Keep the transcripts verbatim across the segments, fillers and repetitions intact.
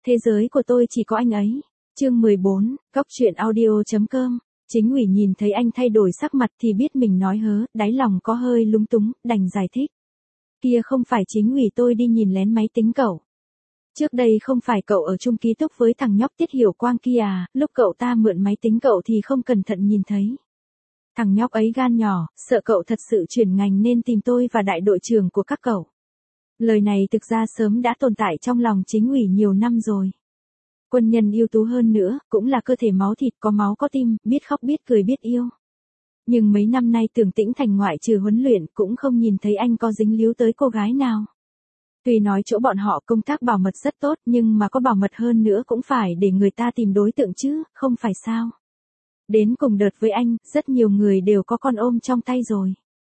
Thế giới của tôi chỉ có anh ấy. Chương mười bốn, Góc truyện audio.com. Chính ủy nhìn thấy anh thay đổi sắc mặt thì biết mình nói hớ, đáy lòng có hơi lúng túng, đành giải thích. Kia không phải chính ủy, tôi đi nhìn lén máy tính cậu. Trước đây không phải cậu ở chung ký túc với thằng nhóc Tiết Hiểu Quang kia à, lúc cậu ta mượn máy tính cậu thì không cẩn thận nhìn thấy. Thằng nhóc ấy gan nhỏ, sợ cậu thật sự chuyển ngành nên tìm tôi và đại đội trưởng của các cậu. Lời này thực ra sớm đã tồn tại trong lòng chính ủy nhiều năm rồi. Quân nhân ưu tú hơn nữa, cũng là cơ thể máu thịt, có máu có tim, biết khóc biết cười biết yêu. Nhưng mấy năm nay Tưởng Tĩnh Thành ngoại trừ huấn luyện cũng không nhìn thấy anh có dính líu tới cô gái nào. Tuy nói chỗ bọn họ công tác bảo mật rất tốt nhưng mà có bảo mật hơn nữa cũng phải để người ta tìm đối tượng chứ, không phải sao. Đến cùng đợt với anh, rất nhiều người đều có con ôm trong tay rồi.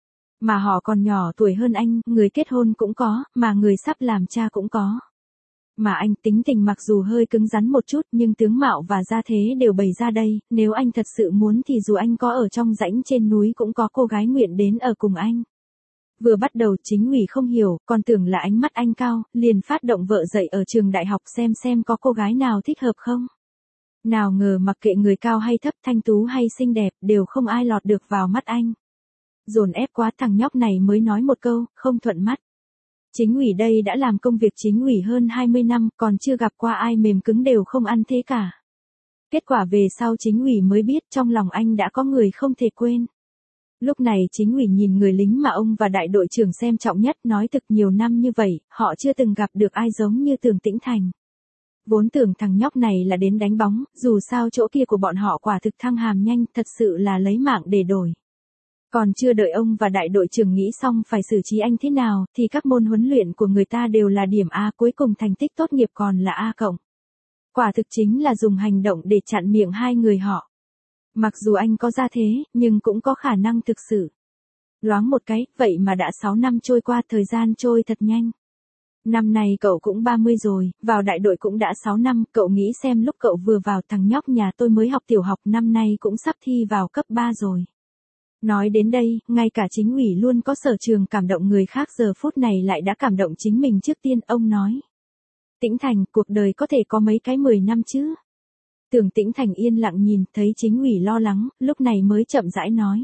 Mà họ còn nhỏ tuổi hơn anh, người kết hôn cũng có, mà người sắp làm cha cũng có. Mà anh tính tình mặc dù hơi cứng rắn một chút nhưng tướng mạo và gia thế đều bày ra đây, nếu anh thật sự muốn thì dù anh có ở trong rãnh trên núi cũng có cô gái nguyện đến ở cùng anh. Vừa bắt đầu chính ủy không hiểu, còn tưởng là ánh mắt anh cao, liền phát động vợ dậy ở trường đại học xem xem có cô gái nào thích hợp không. Nào ngờ mặc kệ người cao hay thấp, thanh tú hay xinh đẹp, đều không ai lọt được vào mắt anh. Dồn ép quá thằng nhóc này mới nói một câu, không thuận mắt. Chính ủy đây đã làm công việc chính ủy hơn hai mươi năm, còn chưa gặp qua ai mềm cứng đều không ăn thế cả. Kết quả về sau chính ủy mới biết trong lòng anh đã có người không thể quên. Lúc này chính ủy nhìn người lính mà ông và đại đội trưởng xem trọng nhất, nói thực nhiều năm như vậy, họ chưa từng gặp được ai giống như Tưởng Tĩnh Thành. Vốn tưởng thằng nhóc này là đến đánh bóng, dù sao chỗ kia của bọn họ quả thực thăng hàm nhanh, thật sự là lấy mạng để đổi. Còn chưa đợi ông và đại đội trưởng nghĩ xong phải xử trí anh thế nào, thì các môn huấn luyện của người ta đều là điểm A, cuối cùng thành tích tốt nghiệp còn là A cộng. Quả thực chính là dùng hành động để chặn miệng hai người họ. Mặc dù anh có gia thế, nhưng cũng có khả năng thực sự. Loáng một cái, vậy mà đã sáu năm trôi qua, thời gian trôi thật nhanh. Năm nay cậu cũng ba mươi rồi, vào đại đội cũng đã sáu năm, cậu nghĩ xem lúc cậu vừa vào thằng nhóc nhà tôi mới học tiểu học năm nay cũng sắp thi vào cấp ba rồi. Nói đến đây, ngay cả chính ủy luôn có sở trường cảm động người khác giờ phút này lại đã cảm động chính mình trước tiên, ông nói. Tĩnh Thành, cuộc đời có thể có mấy cái mười năm chứ? Tưởng Tĩnh Thành yên lặng nhìn, thấy chính ủy lo lắng, lúc này mới chậm rãi nói.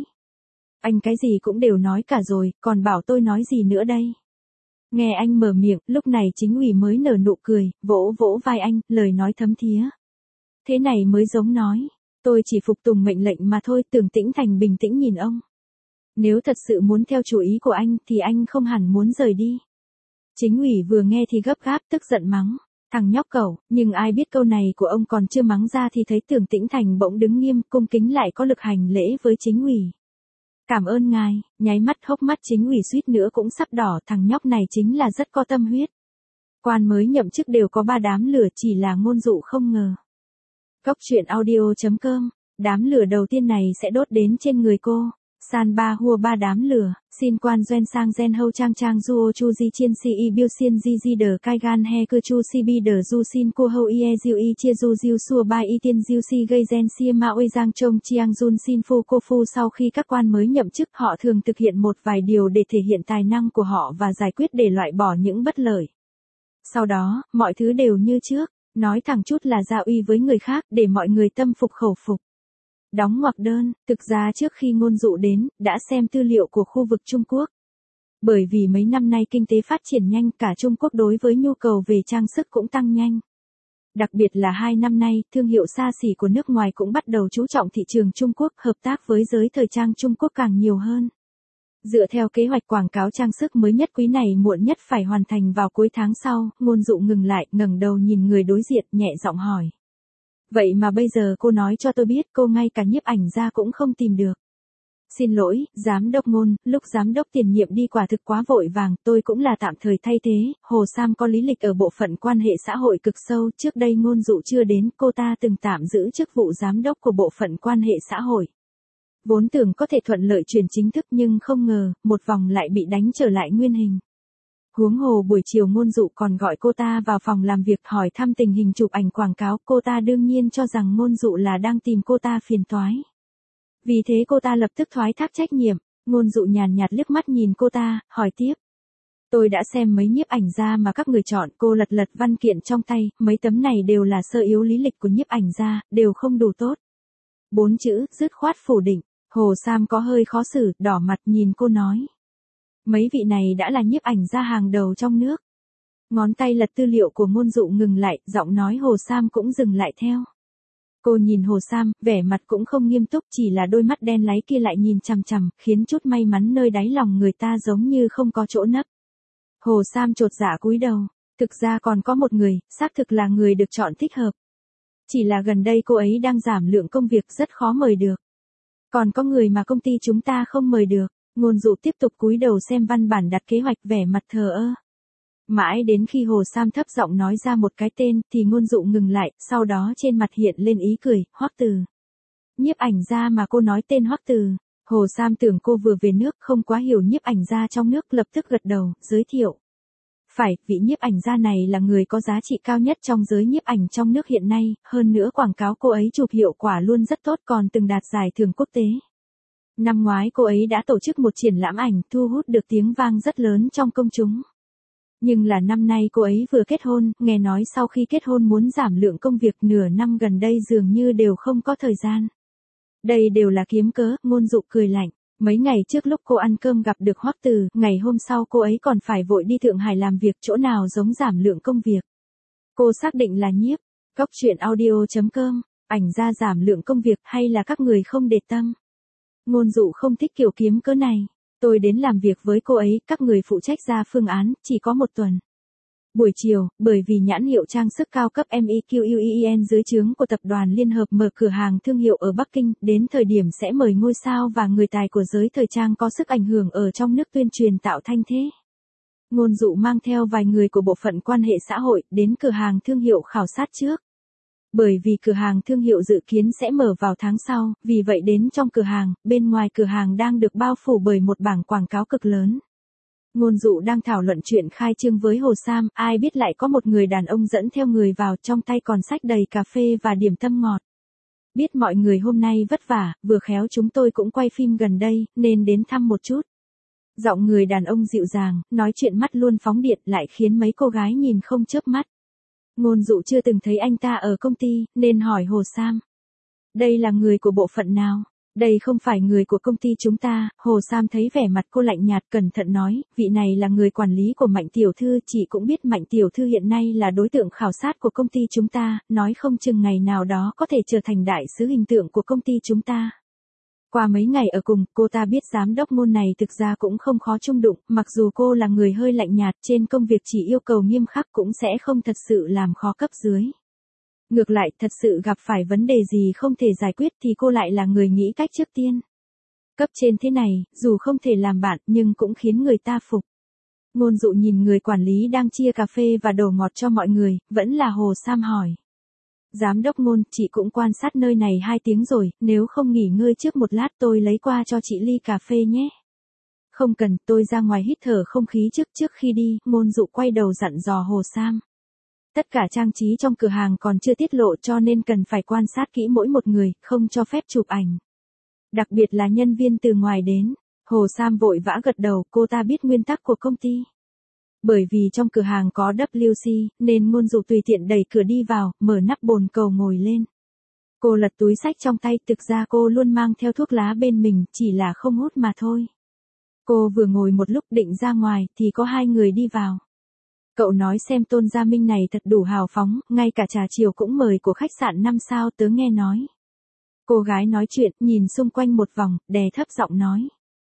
Anh cái gì cũng đều nói cả rồi, còn bảo tôi nói gì nữa đây? Nghe anh mở miệng, lúc này chính ủy mới nở nụ cười, vỗ vỗ vai anh, lời nói thấm thía. Thế này mới giống nói. Tôi chỉ phục tùng mệnh lệnh mà thôi. Tưởng Tĩnh Thành bình tĩnh nhìn ông. Nếu thật sự muốn theo chủ ý của anh thì anh không hẳn muốn rời đi. Chính ủy vừa nghe thì gấp gáp tức giận mắng. Thằng nhóc cẩu, nhưng ai biết câu này của ông còn chưa mắng ra thì thấy Tưởng Tĩnh Thành bỗng đứng nghiêm, cung kính lại có lực hành lễ với chính ủy. Cảm ơn ngài, nháy mắt hốc mắt chính ủy suýt nữa cũng sắp đỏ, thằng nhóc này chính là rất có tâm huyết. Quan mới nhậm chức đều có ba đám lửa, chỉ là ngôn dụ không ngờ. Góc truyện audio.com, đám lửa đầu tiên này sẽ đốt đến trên người cô. San ba hua ba đám lửa, xin quan doanh sang gen hâu trang trang duo chu di chiên si y biêu xiên di di đờ cai gan he cơ chu si bi đờ du xin cô hâu y e diêu y chia du diêu xua ba y tiên diêu si gây gen sia ma uy giang trông chiang jun xin phu cô phu. Sau khi các quan mới nhậm chức họ thường thực hiện một vài điều để thể hiện tài năng của họ và giải quyết để loại bỏ những bất lợi. Sau đó, mọi thứ đều như trước. Nói thẳng chút là gia uy với người khác để mọi người tâm phục khẩu phục. Đóng ngoặc đơn, thực ra trước khi ngôn dụ đến, đã xem tư liệu của khu vực Trung Quốc. Bởi vì mấy năm nay kinh tế phát triển nhanh, cả Trung Quốc đối với nhu cầu về trang sức cũng tăng nhanh. Đặc biệt là hai năm nay, thương hiệu xa xỉ của nước ngoài cũng bắt đầu chú trọng thị trường Trung Quốc, hợp tác với giới thời trang Trung Quốc càng nhiều hơn. Dựa theo kế hoạch quảng cáo trang sức mới nhất quý này muộn nhất phải hoàn thành vào cuối tháng sau, ngôn dụ ngừng lại, ngẩng đầu nhìn người đối diện, nhẹ giọng hỏi. Vậy mà bây giờ cô nói cho tôi biết cô ngay cả nhiếp ảnh ra cũng không tìm được. Xin lỗi, giám đốc Ngôn, lúc giám đốc tiền nhiệm đi quả thực quá vội vàng, tôi cũng là tạm thời thay thế. Hồ Sam có lý lịch ở bộ phận quan hệ xã hội cực sâu, trước đây ngôn dụ chưa đến, cô ta từng tạm giữ chức vụ giám đốc của bộ phận quan hệ xã hội. Vốn tưởng có thể thuận lợi chuyển chính thức nhưng không ngờ, một vòng lại bị đánh trở lại nguyên hình. Huống hồ buổi chiều ngôn dụ còn gọi cô ta vào phòng làm việc hỏi thăm tình hình chụp ảnh quảng cáo, cô ta đương nhiên cho rằng ngôn dụ là đang tìm cô ta phiền toái. Vì thế cô ta lập tức thoái thác trách nhiệm, ngôn dụ nhàn nhạt liếc mắt nhìn cô ta, hỏi tiếp. Tôi đã xem mấy nhiếp ảnh gia mà các người chọn, cô lật lật văn kiện trong tay, mấy tấm này đều là sơ yếu lý lịch của nhiếp ảnh gia, đều không đủ tốt. Bốn chữ, dứt khoát phủ định. Hồ Sam có hơi khó xử, đỏ mặt nhìn cô nói. Mấy vị này đã là nhiếp ảnh gia hàng đầu trong nước. Ngón tay lật tư liệu của Ngôn Dụ ngừng lại, giọng nói Hồ Sam cũng dừng lại theo. Cô nhìn Hồ Sam, vẻ mặt cũng không nghiêm túc, chỉ là đôi mắt đen láy kia lại nhìn chằm chằm, khiến chút may mắn nơi đáy lòng người ta giống như không có chỗ nấp. Hồ Sam chột dạ cúi đầu, thực ra còn có một người, xác thực là người được chọn thích hợp. Chỉ là gần đây cô ấy đang giảm lượng công việc rất khó mời được. Còn có người mà công ty chúng ta không mời được. Ngôn Dụ tiếp tục cúi đầu xem văn bản đặt kế hoạch, vẻ mặt thờ ơ. Mãi đến khi Hồ Sam thấp giọng nói ra một cái tên thì Ngôn Dụ ngừng lại, sau đó trên mặt hiện lên ý cười, Hoắc Từ. Nhiếp ảnh gia mà cô nói tên Hoắc Từ. Hồ Sam tưởng cô vừa về nước không quá hiểu nhiếp ảnh gia trong nước, lập tức gật đầu, giới thiệu. Phải, vị nhiếp ảnh gia này là người có giá trị cao nhất trong giới nhiếp ảnh trong nước hiện nay, hơn nữa quảng cáo cô ấy chụp hiệu quả luôn rất tốt, còn từng đạt giải thưởng quốc tế. Năm ngoái cô ấy đã tổ chức một triển lãm ảnh thu hút được tiếng vang rất lớn trong công chúng. Nhưng là năm nay cô ấy vừa kết hôn, nghe nói sau khi kết hôn muốn giảm lượng công việc, nửa năm gần đây dường như đều không có thời gian. Đây đều là kiếm cớ. Ngôn Dụ cười lạnh. Mấy ngày trước lúc cô ăn cơm gặp được Hoắc Từ, ngày hôm sau cô ấy còn phải vội đi Thượng Hải làm việc, chỗ nào giống giảm lượng công việc. Cô xác định là nhiếp. Cốc truyện audio chấm com, ảnh gia giảm lượng công việc hay là các người không để tâm. Ngôn Dụ không thích kiểu kiếm cớ này. Tôi đến làm việc với cô ấy, các người phụ trách ra phương án, chỉ có một tuần. Buổi chiều, bởi vì nhãn hiệu trang sức cao cấp em i quy e en dưới trướng của tập đoàn Liên Hợp mở cửa hàng thương hiệu ở Bắc Kinh, đến thời điểm sẽ mời ngôi sao và người tài của giới thời trang có sức ảnh hưởng ở trong nước tuyên truyền tạo thanh thế. Ngôn Dụ mang theo vài người của bộ phận quan hệ xã hội đến cửa hàng thương hiệu khảo sát trước. Bởi vì cửa hàng thương hiệu dự kiến sẽ mở vào tháng sau, vì vậy đến trong cửa hàng, bên ngoài cửa hàng đang được bao phủ bởi một bảng quảng cáo cực lớn. Ngôn Dụ đang thảo luận chuyện khai trương với Hồ Sam, ai biết lại có một người đàn ông dẫn theo người vào, trong tay còn xách đầy cà phê và điểm tâm ngọt. Biết mọi người hôm nay vất vả, vừa khéo chúng tôi cũng quay phim gần đây, nên đến thăm một chút. Giọng người đàn ông dịu dàng, nói chuyện mắt luôn phóng điện, lại khiến mấy cô gái nhìn không chớp mắt. Ngôn Dụ chưa từng thấy anh ta ở công ty, nên hỏi Hồ Sam. Đây là người của bộ phận nào? Đây không phải người của công ty chúng ta. Hồ Sam thấy vẻ mặt cô lạnh nhạt, cẩn thận nói, vị này là người quản lý của Mạnh tiểu thư, chị cũng biết Mạnh tiểu thư hiện nay là đối tượng khảo sát của công ty chúng ta, nói không chừng ngày nào đó có thể trở thành đại sứ hình tượng của công ty chúng ta. Qua mấy ngày ở cùng, cô ta biết giám đốc Ngôn này thực ra cũng không khó chung đụng, mặc dù cô là người hơi lạnh nhạt, trên công việc chỉ yêu cầu nghiêm khắc cũng sẽ không thật sự làm khó cấp dưới. Ngược lại, thật sự gặp phải vấn đề gì không thể giải quyết thì cô lại là người nghĩ cách trước tiên. Cấp trên thế này, dù không thể làm bạn nhưng cũng khiến người ta phục. Ngôn Dụ nhìn người quản lý đang chia cà phê và đồ ngọt cho mọi người, vẫn là Hồ Sam hỏi. Giám đốc Ngôn, chị cũng quan sát nơi này hai tiếng rồi, nếu không nghỉ ngơi trước một lát tôi lấy qua cho chị ly cà phê nhé. Không cần, tôi ra ngoài hít thở không khí trước trước khi đi. Ngôn Dụ quay đầu dặn dò Hồ Sam. Tất cả trang trí trong cửa hàng còn chưa tiết lộ cho nên cần phải quan sát kỹ mỗi một người, không cho phép chụp ảnh. Đặc biệt là nhân viên từ ngoài đến. Hồ Sam vội vã gật đầu, cô ta biết nguyên tắc của công ty. Bởi vì trong cửa hàng có W C, nên Ngôn Dụ tùy tiện đẩy cửa đi vào, mở nắp bồn cầu ngồi lên. Cô lật túi xách trong tay, thực ra cô luôn mang theo thuốc lá bên mình, chỉ là không hút mà thôi. Cô vừa ngồi một lúc định ra ngoài, thì có hai người đi vào. Cậu nói xem Tôn Gia Minh này thật đủ hào phóng, ngay cả trà chiều cũng mời của khách sạn năm sao, tớ nghe nói. Cô gái nói chuyện, nhìn xung quanh một vòng, đè thấp giọng nói.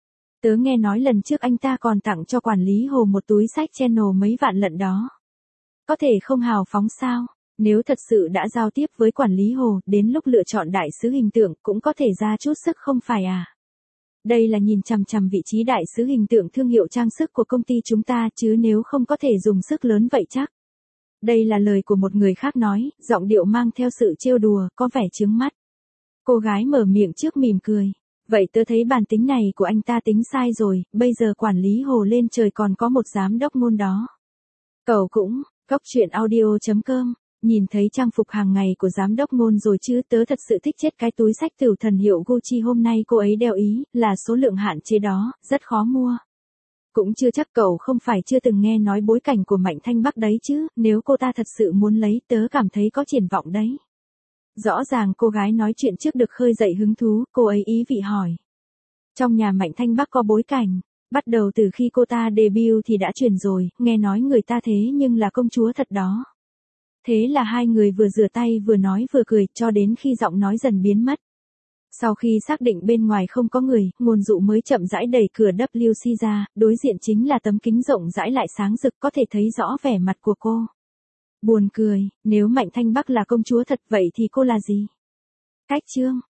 Tớ nghe nói lần trước anh ta còn tặng cho quản lý Hồ một túi sách channel mấy vạn lận đó. Có thể không hào phóng sao? Nếu thật sự đã giao tiếp với quản lý Hồ, đến lúc lựa chọn đại sứ hình tượng cũng có thể ra chút sức không phải à? Đây là nhìn chằm chằm vị trí đại sứ hình tượng thương hiệu trang sức của công ty chúng ta, chứ nếu không có thể dùng sức lớn vậy chắc. Đây là lời của một người khác nói, giọng điệu mang theo sự trêu đùa, có vẻ chướng mắt. Cô gái mở miệng trước mỉm cười. Vậy tớ thấy bản tính này của anh ta tính sai rồi, bây giờ quản lý Hồ lên trời còn có một giám đốc Ngôn đó. Cậu cũng, cốc truyện audio chấm com, nhìn thấy trang phục hàng ngày của giám đốc Ngôn rồi chứ, tớ thật sự thích chết cái túi xách tửu thần hiệu Gucci hôm nay cô ấy đeo ý, là số lượng hạn chế đó, rất khó mua. Cũng chưa chắc cậu không phải chưa từng nghe nói bối cảnh của Mạnh Thanh Bắc đấy chứ, nếu cô ta thật sự muốn lấy tớ cảm thấy có triển vọng đấy. Rõ ràng cô gái nói chuyện trước được khơi dậy hứng thú, cô ấy ý vị hỏi. Trong nhà Mạnh Thanh Bắc có bối cảnh, bắt đầu từ khi cô ta debut thì đã truyền rồi, nghe nói người ta thế nhưng là công chúa thật đó. Thế là hai người vừa rửa tay vừa nói vừa cười cho đến khi giọng nói dần biến mất. Sau khi xác định bên ngoài không có người, Ngôn Dụ mới chậm rãi đẩy cửa vê xê ra, đối diện chính là tấm kính rộng rãi lại sáng rực có thể thấy rõ vẻ mặt của cô. Buồn cười, nếu Mạnh Thanh Bắc là công chúa thật vậy thì cô là gì? Cách trương.